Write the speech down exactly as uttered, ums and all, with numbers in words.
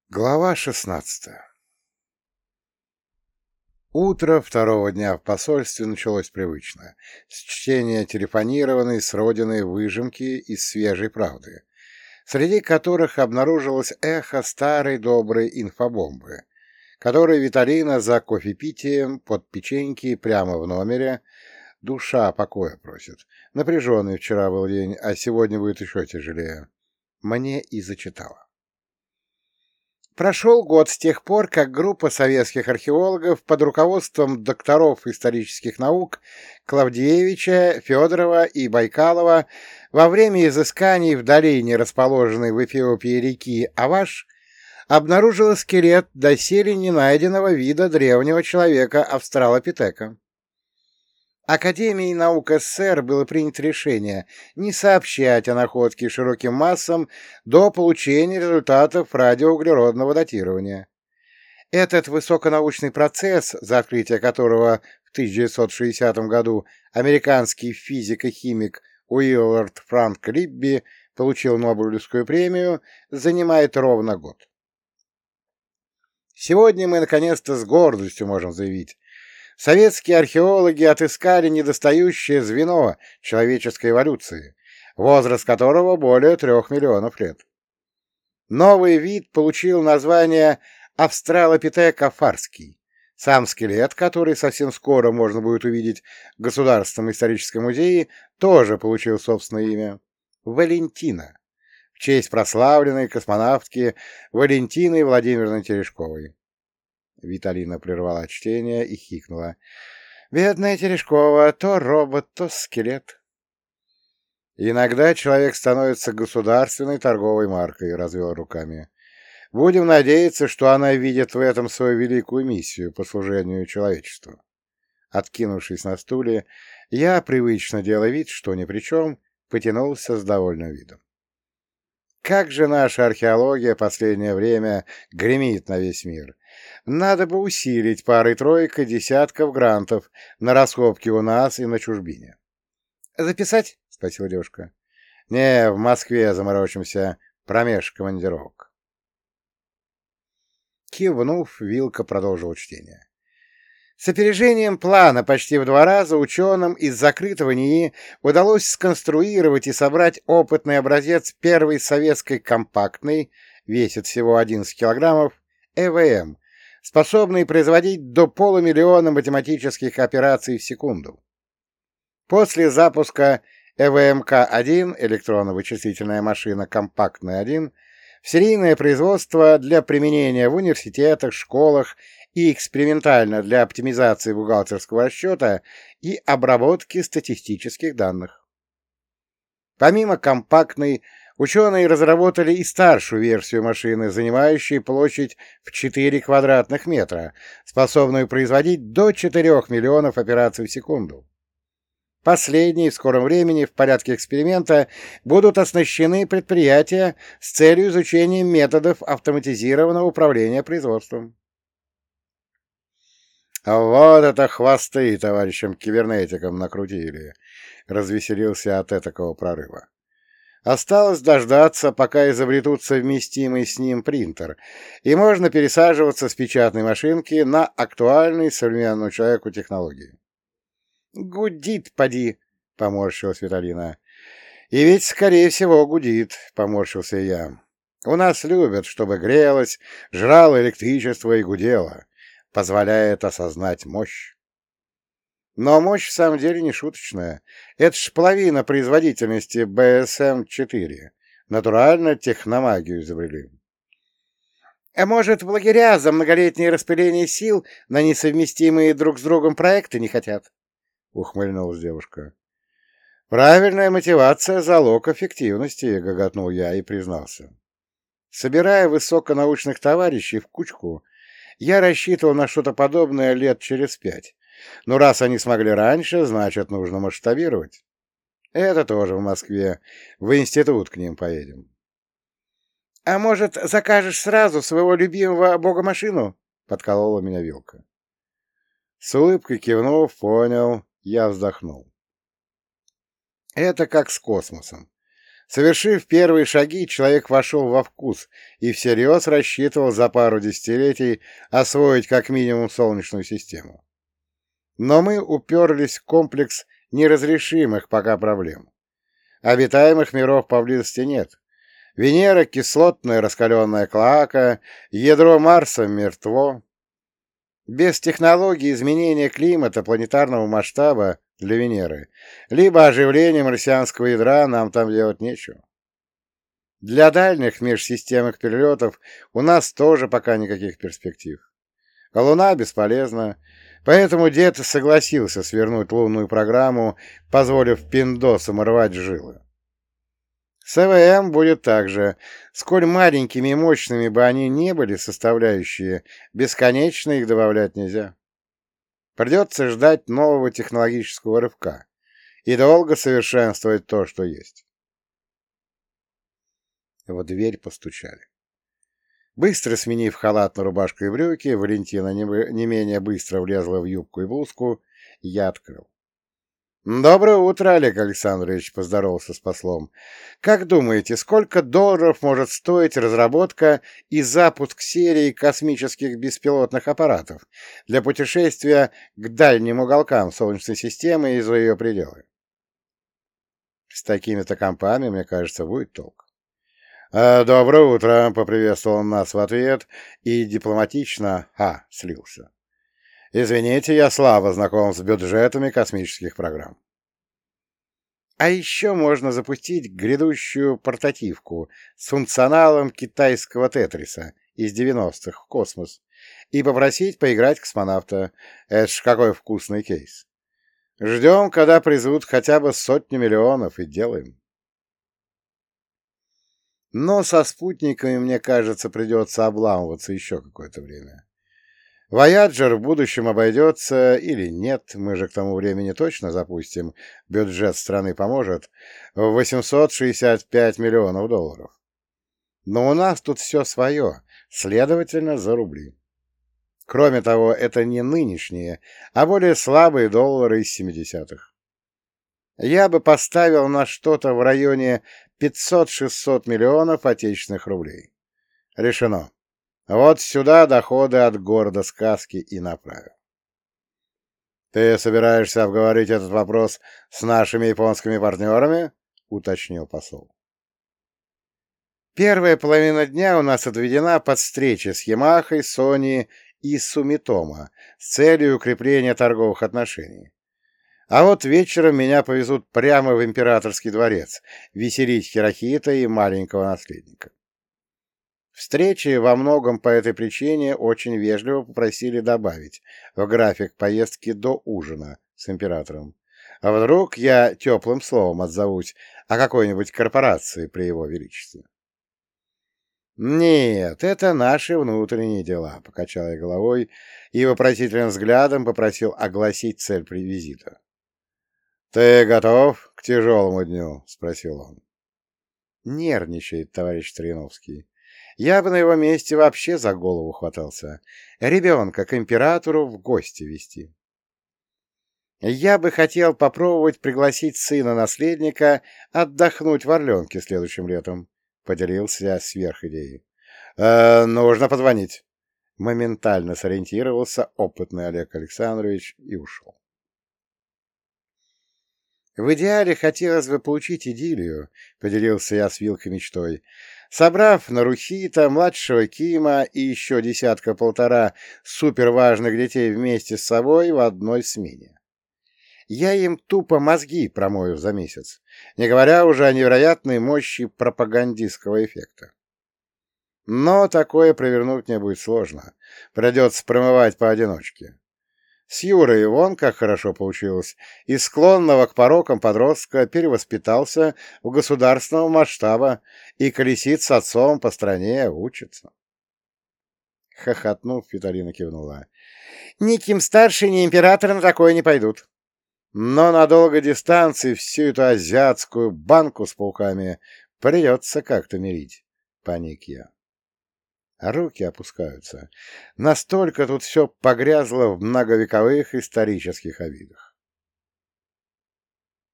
Глава шестнадцатая. Утро второго дня в посольстве началось привычно, с чтения телефонированной с родины выжимки из «Свежей правды», среди которых обнаружилось эхо старой доброй инфобомбы, которой Виталина за кофепитием под печеньки прямо в номере, душа покоя просит. Напряженный вчера был день, а сегодня будет еще тяжелее. Мне и зачитала. Прошел год с тех пор, как группа советских археологов под руководством докторов исторических наук Клавдиевича, Федорова и Байкалова во время изысканий в долине, расположенной в Эфиопии реки Аваш, обнаружила скелет доселе не найденного вида древнего человека австралопитека. Академией наук СССР было принято решение не сообщать о находке широким массам до получения результатов радиоуглеродного датирования. Этот высоконаучный процесс, за открытие которого в тысяча девятьсот шестидесятом году американский физик и химик Уиллард Франк Рибби получил Нобелевскую премию, занимает ровно год. Сегодня мы наконец-то с гордостью можем заявить: советские археологи отыскали недостающее звено человеческой эволюции, возраст которого более трех миллионов лет. Новый вид получил название австралопитек афарский. Сам скелет, который совсем скоро можно будет увидеть в Государственном историческом музее, тоже получил собственное имя — Валентина, в честь прославленной космонавтки Валентины Владимировны Терешковой. Виталина прервала чтение и хикнула. «Бедная Терешкова, то робот, то скелет». «Иногда человек становится государственной торговой маркой», — развел руками. «Будем надеяться, что она видит в этом свою великую миссию по служению человечеству». Откинувшись на стуле, я, привычно делая вид, что ни при чем, потянулся с довольным видом. Как же наша археология последнее время гремит на весь мир! Надо бы усилить парой-тройкой десятков грантов на раскопки у нас и на чужбине. — Записать? — спросила девушка. — Не, в Москве заморочимся, промеж командировок. Кивнув, Вилка продолжил чтение. С опережением плана почти в два раза ученым из закрытого НИИ удалось сконструировать и собрать опытный образец первой советской компактной, весит всего одиннадцать килограммов, ЭВМ, способный производить до полумиллиона математических операций в секунду. После запуска ЭВМК-один, электронно-вычислительная машина компактная-один, в серийное производство для применения в университетах, школах и экспериментально для оптимизации бухгалтерского расчета и обработки статистических данных. Помимо компактной, ученые разработали и старшую версию машины, занимающей площадь в четыре квадратных метра, способную производить до четырёх миллионов операций в секунду. Последние в скором времени в порядке эксперимента будут оснащены предприятия с целью изучения методов автоматизированного управления производством. «А вот это хвосты товарищам-кибернетикам накрутили!» — развеселился от этакого прорыва. Осталось дождаться, пока изобретут совместимый с ним принтер, и можно пересаживаться с печатной машинки на актуальные современному человеку технологии. «Гудит, поди!» — поморщилась Виталина. «И ведь, скорее всего, гудит», — поморщился я. «У нас любят, чтобы грелось, жрало электричество и гудело. Позволяет осознать мощь». Но мощь в самом деле не шуточная. Это ж половина производительности бэ эс эм четыре. Натурально техномагию изобрели. «А может, в лагеря за многолетнее распыление сил на несовместимые друг с другом проекты не хотят?» — ухмыльнулась девушка. «Правильная мотивация — залог эффективности», — гоготнул я и признался. Собирая высоконаучных товарищей в кучку, я рассчитывал на что-то подобное лет через пять. Но раз они смогли раньше, значит, нужно масштабировать. Это тоже в Москве. В институт к ним поедем. — А может, закажешь сразу своего любимого бога-машину? — подколола меня Вилка. С улыбкой кивнув, понял, я вздохнул. Это как с космосом. Совершив первые шаги, человек вошел во вкус и всерьез рассчитывал за пару десятилетий освоить как минимум Солнечную систему. Но мы уперлись в комплекс неразрешимых пока проблем. Обитаемых миров поблизости нет. Венера — кислотная раскаленная клоака, ядро Марса мертво. Без технологий изменения климата планетарного масштаба для Венеры, либо оживления марсианского ядра нам там делать нечего. Для дальних межсистемных перелетов у нас тоже пока никаких перспектив. Луна бесполезна, поэтому дед согласился свернуть лунную программу, позволив пиндосам рвать жилы. С ЭВМ будет так же. Сколь маленькими и мощными бы они ни были составляющие, бесконечно их добавлять нельзя. Придется ждать нового технологического рывка и долго совершенствовать то, что есть. В дверь постучали. Быстро сменив халат на рубашку и брюки, Валентина не, не менее быстро влезла в юбку и блузку. Я открыл. «Доброе утро, Олег Александрович», — поздоровался с послом. «Как думаете, сколько долларов может стоить разработка и запуск серии космических беспилотных аппаратов для путешествия к дальним уголкам Солнечной системы и за ее пределы?» «С такими-то компами, мне кажется, будет толк». «Доброе утро», — поприветствовал он нас в ответ и дипломатично «а» слился. «Извините, я слабо знаком с бюджетами космических программ». А еще можно запустить грядущую портативку с функционалом китайского тетриса из девяностых в космос и попросить поиграть космонавта. Это ж какой вкусный кейс. Ждем, когда призовут хотя бы сотню миллионов, и делаем. Но со спутниками, мне кажется, придется обламываться еще какое-то время. Вояджер в будущем обойдется или нет, мы же к тому времени точно запустим, бюджет страны поможет, в восемьсот шестьдесят пять миллионов долларов. Но у нас тут все свое, следовательно, за рубли. Кроме того, это не нынешние, а более слабые доллары из семидесятых. Я бы поставил на что-то в районе пятьсот-шестьсот миллионов отечественных рублей. Решено. Вот сюда доходы от города сказки и направил. — Ты собираешься обговорить этот вопрос с нашими японскими партнерами? — уточнил посол. Первая половина дня у нас отведена под встречи с Ямахой, Sony и Сумитомо с целью укрепления торговых отношений. А вот вечером меня повезут прямо в императорский дворец веселить Хирохита и маленького наследника. Встречи во многом по этой причине очень вежливо попросили добавить в график поездки до ужина с императором. А вдруг я теплым словом отзовусь о какой-нибудь корпорации при его величестве? «Нет, это наши внутренние дела», — покачал я головой и вопросительным взглядом попросил огласить цель визита. «Ты готов к тяжелому дню?» — спросил он. «Нервничает товарищ Трояновский. Я бы на его месте вообще за голову хватался. Ребенка к императору в гости вести. Я бы хотел попробовать пригласить сына-наследника отдохнуть в Орленке следующим летом», — поделился я сверх идеей. «Э, «Нужно позвонить». Моментально сориентировался опытный Олег Александрович и ушел. «В идеале хотелось бы получить идиллию», — поделился я с Вилкой мечтой. Собрав Нарухита, младшего Кима и еще десятка-полтора суперважных детей вместе с собой в одной смене. Я им тупо мозги промою за месяц, не говоря уже о невероятной мощи пропагандистского эффекта. Но такое провернуть мне будет сложно, придется промывать поодиночке. С Юрой вон как хорошо получилось, из склонного к порокам подростка перевоспитался в государственного масштаба и колесит с отцом по стране, учится. Хохотнув, Виталина кивнула. Ни Ким-старший, ни император на такое не пойдут. Но на долгой дистанции всю эту азиатскую банку с пауками придется как-то мирить, паник я. А руки опускаются. Настолько тут все погрязло в многовековых исторических обидах.